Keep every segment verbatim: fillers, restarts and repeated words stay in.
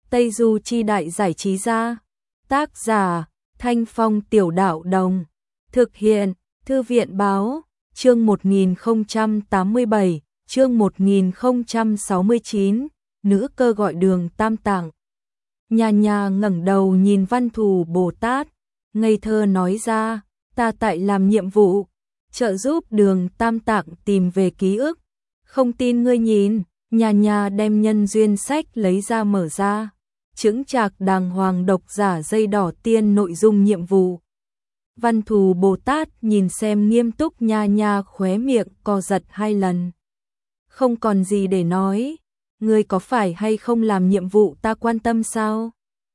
Tây Du Chi Đại Giải Trí Gia. Tác giả Thanh Phong Tiểu Đạo Đồng. Thực hiện Thư viện Báo. Chương một nghìn không trăm tám mươi bảy, chương một nghìn không trăm sáu mươi chín, nữ cơ gọi Đường Tam Tạng. Nhà nhà ngẩng đầu nhìn Văn Thù Bồ Tát, ngây thơ nói ra, ta tại làm nhiệm vụ, trợ giúp Đường Tam Tạng tìm về ký ức. Không tin ngươi nhìn, nhà nhà đem nhân duyên sách lấy ra mở ra. Chững chạc đàng hoàng độc giả dây đỏ tiên nội dung nhiệm vụ. Văn Thù Bồ Tát nhìn xem nghiêm túc nha nha khóe miệng co giật hai lần. Không còn gì để nói, ngươi có phải hay không làm nhiệm vụ ta quan tâm sao?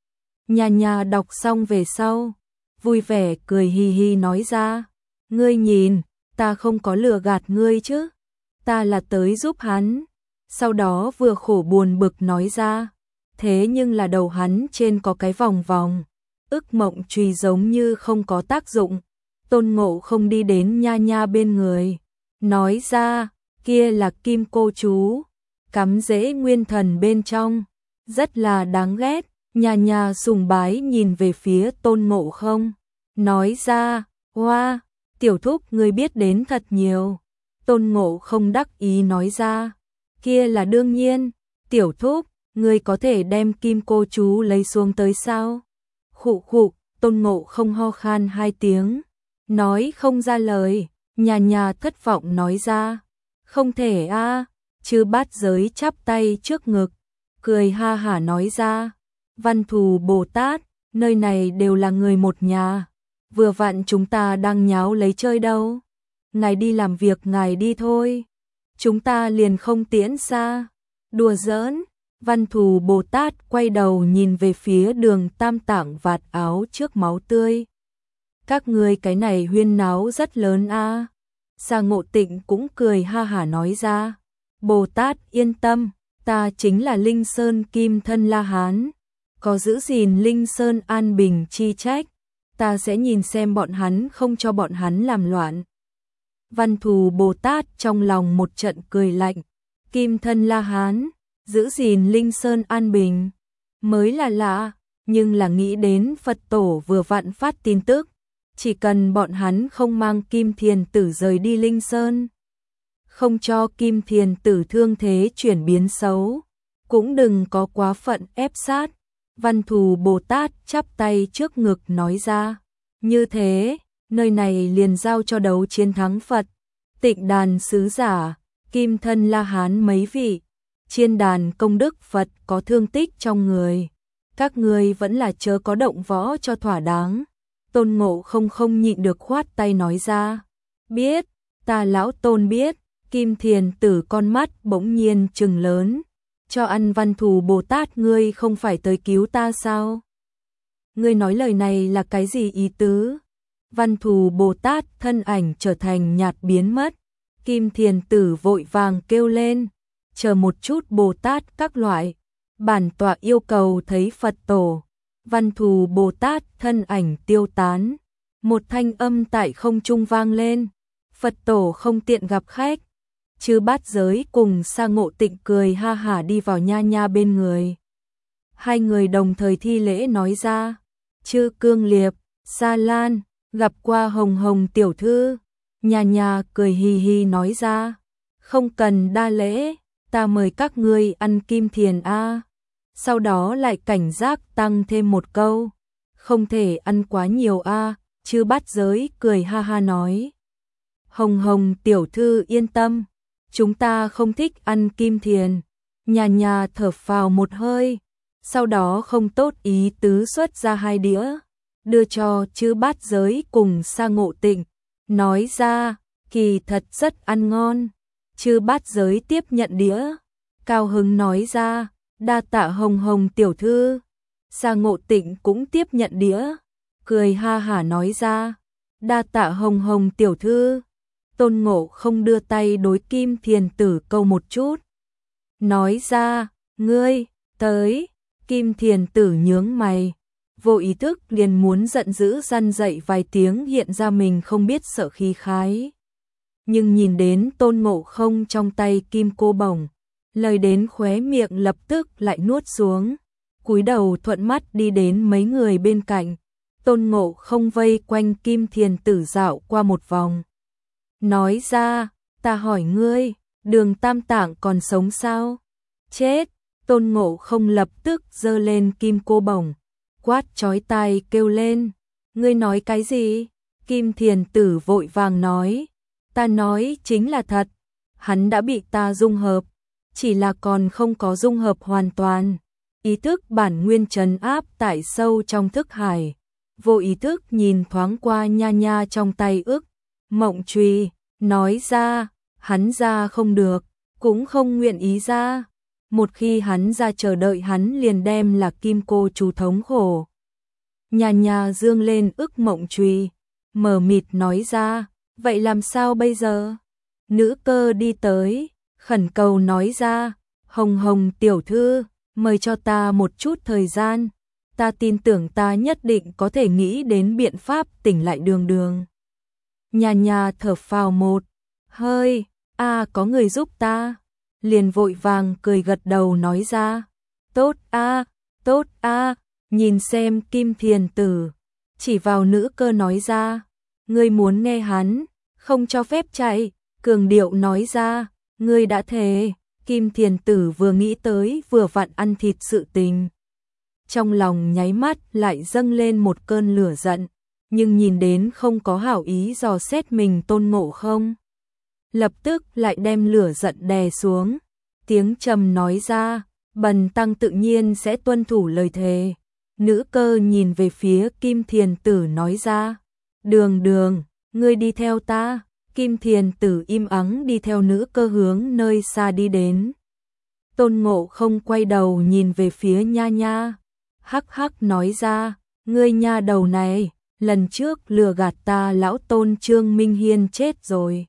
Nha nha đọc xong về sau, vui vẻ cười hi hi nói ra, ngươi nhìn, ta không có lừa gạt ngươi chứ, ta là tới giúp hắn. Sau đó vừa khổ buồn bực nói ra, thế nhưng là đầu hắn trên có cái vòng vòng. Ức mộng trùy giống như không có tác dụng. Tôn Ngộ không đi đến nha nha bên người, nói ra, kia là kim cô chú, cắm rễ nguyên thần bên trong, rất là đáng ghét. Nha nha sùng bái nhìn về phía Tôn Ngộ không, nói ra, hoa, tiểu thúc ngươi biết đến thật nhiều. Tôn Ngộ không đắc ý nói ra, kia là đương nhiên, tiểu thúc, ngươi có thể đem kim cô chú lấy xuống tới sao? Khụ khụ, Tôn Ngộ không ho khan hai tiếng, nói không ra lời. Nhà nhà thất vọng nói ra, không thể a. À. Chư Bát Giới chắp tay trước ngực, cười ha hả nói ra, Văn Thù Bồ Tát, nơi này đều là người một nhà, vừa vặn chúng ta đang nháo lấy chơi đâu. Ngài đi làm việc ngài đi thôi, chúng ta liền không tiễn xa. Đùa giỡn. Văn Thù Bồ Tát quay đầu nhìn về phía Đường Tam Tạng vạt áo trước máu tươi. Các ngươi cái này huyên náo rất lớn a. À. Sa Ngộ Tịnh cũng cười ha hả nói ra, Bồ Tát yên tâm, ta chính là Linh Sơn Kim Thân La Hán, có giữ gìn Linh Sơn an bình chi trách, ta sẽ nhìn xem bọn hắn không cho bọn hắn làm loạn. Văn Thù Bồ Tát trong lòng một trận cười lạnh, Kim Thân La Hán, giữ gìn Linh Sơn an bình, mới là lạ, nhưng là nghĩ đến Phật tổ vừa vặn phát tin tức, chỉ cần bọn hắn không mang Kim Thiền Tử rời đi Linh Sơn, không cho Kim Thiền Tử thương thế chuyển biến xấu, cũng đừng có quá phận ép sát. Văn Thù Bồ Tát chắp tay trước ngực nói ra, như thế, nơi này liền giao cho đấu chiến thắng Phật, Tịnh Đàn sứ giả, Kim Thân La Hán mấy vị, chiên đàn công đức Phật có thương tích trong người, các ngươi vẫn là chớ có động võ cho thỏa đáng. Tôn Ngộ không không nhịn được khoát tay nói ra, biết, ta lão Tôn biết. Kim Thiền Tử con mắt bỗng nhiên trừng lớn, cho ăn. Văn Thù Bồ Tát ngươi không phải tới cứu ta sao? Ngươi nói lời này là cái gì ý tứ? Văn Thù Bồ Tát thân ảnh trở thành nhạt biến mất. Kim Thiền Tử vội vàng kêu lên, chờ một chút Bồ Tát các loại, bản tọa yêu cầu thấy Phật tổ. Văn Thù Bồ Tát thân ảnh tiêu tán, một thanh âm tại không trung vang lên, Phật tổ không tiện gặp khách. Chư Bát Giới cùng Sa Ngộ Tịnh cười ha hả đi vào nha nha bên người. Hai người đồng thời thi lễ nói ra, chư Cương Liệp, Sa Lan, gặp qua Hồng Hồng tiểu thư. Nha nha cười hi hi nói ra, không cần đa lễ, ta mời các ngươi ăn kim thiền a. Sau đó lại cảnh giác tăng thêm một câu, không thể ăn quá nhiều a. Chư Bát Giới cười ha ha nói, Hồng Hồng tiểu thư yên tâm, chúng ta không thích ăn kim thiền. Nhà nhà thở phào một hơi, sau đó không tốt ý tứ xuất ra hai đĩa, đưa cho Chư Bát Giới cùng Sa Ngộ Tịnh, nói ra, kỳ thật rất ăn ngon. Chư Bát Giới tiếp nhận đĩa, cao hứng nói ra, đa tạ Hồng Hồng tiểu thư. Sa Ngộ Tịnh cũng tiếp nhận đĩa, cười ha hả nói ra, đa tạ Hồng Hồng tiểu thư. Tôn Ngộ không đưa tay đối Kim Thiền Tử câu một chút, nói ra, ngươi, tới. Kim Thiền Tử nhướng mày, vô ý thức liền muốn giận dữ răn dậy vài tiếng hiện ra mình không biết sợ khí khái. Nhưng nhìn đến Tôn Ngộ không trong tay kim cô bổng, lời đến khóe miệng lập tức lại nuốt xuống. cúi đầu thuận mắt đi đến mấy người bên cạnh. Tôn Ngộ Không vây quanh Kim Thiền Tử dạo qua một vòng. Nói ra, ta hỏi ngươi, Đường Tam Tạng còn sống sao? Chết! Tôn Ngộ Không lập tức giơ lên kim cô bổng, quát chói tai kêu lên. Ngươi nói cái gì? Kim Thiền Tử vội vàng nói. Ta nói chính là thật. Hắn đã bị ta dung hợp, chỉ là còn không có dung hợp hoàn toàn. Ý thức bản nguyên trấn áp tại sâu trong thức hải. Vô ý thức nhìn thoáng qua nha nha trong tay ức mộng chùy, nói ra, hắn ra không được, cũng không nguyện ý ra. Một khi hắn ra chờ đợi hắn liền đem là kim cô chú thống khổ. Nha nha dương lên ức mộng chùy, mờ mịt nói ra, vậy làm sao bây giờ? Nữ Cơ đi tới, khẩn cầu nói ra, Hồng Hồng tiểu thư, mời cho ta một chút thời gian. Ta tin tưởng ta nhất định có thể nghĩ đến biện pháp tỉnh lại Đường Đường. Nha nha thở phào một hơi, a à, có người giúp ta. Liền vội vàng cười gật đầu nói ra, tốt a, à, tốt a, à. Nhìn xem Kim Thiền Tử, chỉ vào Nữ Cơ nói ra, ngươi muốn nghe hắn, không cho phép chạy. Cường điệu nói ra, ngươi đã thề. Kim Thiền Tử vừa nghĩ tới vừa vặn ăn thịt sự tình, trong lòng nháy mắt lại dâng lên một cơn lửa giận, nhưng nhìn đến không có hảo ý dò xét mình Tôn Ngộ Không, lập tức lại đem lửa giận đè xuống, tiếng trầm nói ra, bần tăng tự nhiên sẽ tuân thủ lời thề. Nữ Cơ nhìn về phía Kim Thiền Tử nói ra, Đường Đường, ngươi đi theo ta. Kim Thiền Tử im ắng đi theo Nữ Cơ hướng nơi xa đi đến. Tôn Ngộ Không quay đầu nhìn về phía nha nha, hắc hắc nói ra, ngươi nha đầu này, lần trước lừa gạt ta lão Tôn Trương Minh Hiên chết rồi,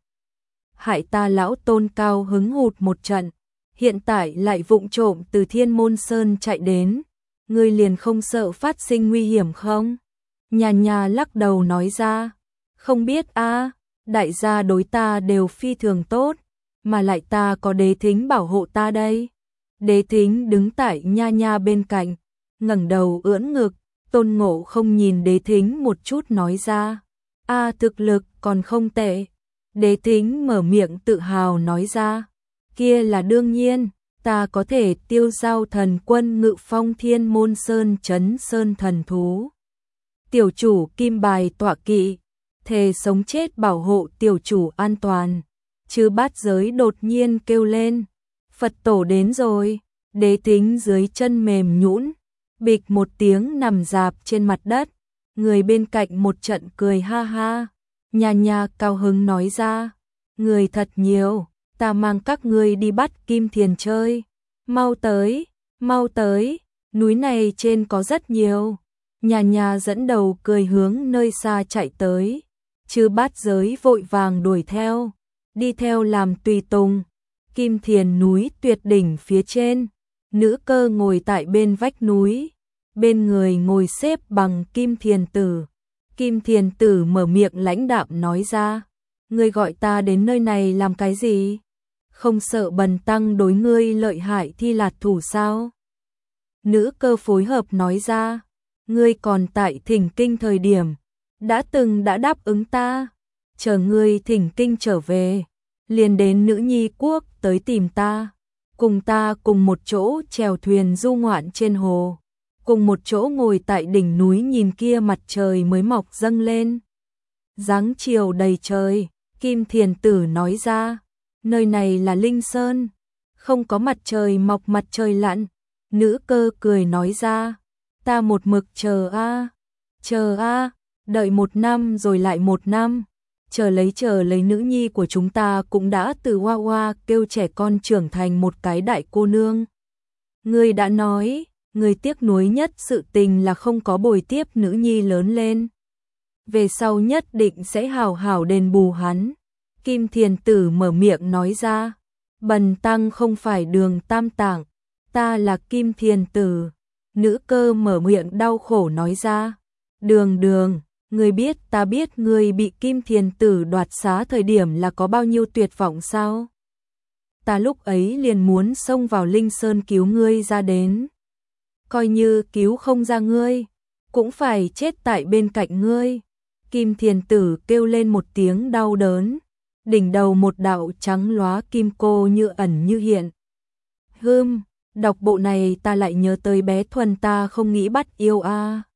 hại ta lão Tôn cao hứng hụt một trận, hiện tại lại vụng trộm từ Thiên Môn Sơn chạy đến, ngươi liền không sợ phát sinh nguy hiểm không? Nha nha lắc đầu nói ra, không biết a, đại gia đối ta đều phi thường tốt, mà lại ta có Đế Thính bảo hộ ta đây. Đế Thính đứng tại nha nha bên cạnh, ngẩng đầu ưỡn ngực. Tôn Ngộ Không nhìn Đế Thính một chút nói ra, a thực lực còn không tệ. Đế Thính mở miệng tự hào nói ra, kia là đương nhiên, ta có thể tiêu giao thần quân ngự phong Thiên Môn Sơn trấn sơn thần thú. Tiểu chủ kim bài tọa kỵ, thề sống chết bảo hộ tiểu chủ an toàn. Chư Bát Giới đột nhiên kêu lên, Phật tổ đến rồi. Đế Thính dưới chân mềm nhũn, bịch một tiếng nằm rạp trên mặt đất. Người bên cạnh một trận cười ha ha. Nha nha cao hứng nói ra, người thật nhiều, ta mang các ngươi đi bắt Kim Thiền chơi. Mau tới, mau tới, núi này trên có rất nhiều. Nha nha dẫn đầu cười hướng nơi xa chạy tới. Chư Bát Giới vội vàng đuổi theo, đi theo làm tùy tùng. Kim Thiền núi tuyệt đỉnh phía trên, Nữ Cơ ngồi tại bên vách núi, bên người ngồi xếp bằng Kim Thiền Tử. Kim Thiền Tử mở miệng lãnh đạm nói ra, ngươi gọi ta đến nơi này làm cái gì? Không sợ bần tăng đối ngươi lợi hại thi lạt thủ sao? Nữ Cơ phối hợp nói ra, ngươi còn tại Thỉnh Kinh thời điểm đã từng đã đáp ứng ta, chờ ngươi Thỉnh Kinh trở về, liền đến Nữ Nhi quốc tới tìm ta, cùng ta cùng một chỗ chèo thuyền du ngoạn trên hồ, cùng một chỗ ngồi tại đỉnh núi nhìn kia mặt trời mới mọc dâng lên. Dáng chiều đầy trời, Kim Thiền Tử nói ra, nơi này là Linh Sơn, không có mặt trời mọc mặt trời lặn. Nữ Cơ cười nói ra, ta một mực chờ a, chờ a, đợi một năm rồi lại một năm, chờ lấy chờ lấy nữ nhi của chúng ta cũng đã từ hoa hoa kêu trẻ con trưởng thành một cái đại cô nương. Ngươi đã nói, ngươi tiếc nuối nhất sự tình là không có bồi tiếp nữ nhi lớn lên. Về sau nhất định sẽ hảo hảo đền bù hắn. Kim Thiền Tử mở miệng nói ra, bần tăng không phải Đường Tam Tạng, ta là Kim Thiền Tử. Nữ Cơ mở miệng đau khổ nói ra, Đường Đường, ngươi biết ta biết ngươi bị Kim Thiền Tử đoạt xá thời điểm là có bao nhiêu tuyệt vọng sao? Ta lúc ấy liền muốn xông vào Linh Sơn cứu ngươi ra đến. coi như cứu không ra ngươi, cũng phải chết tại bên cạnh ngươi. Kim Thiền Tử kêu lên một tiếng đau đớn, đỉnh đầu một đạo trắng lóa kim cô như ẩn như hiện. Hừm, đọc bộ này ta lại nhớ tới bé Thuần ta không nghĩ bắt yêu a.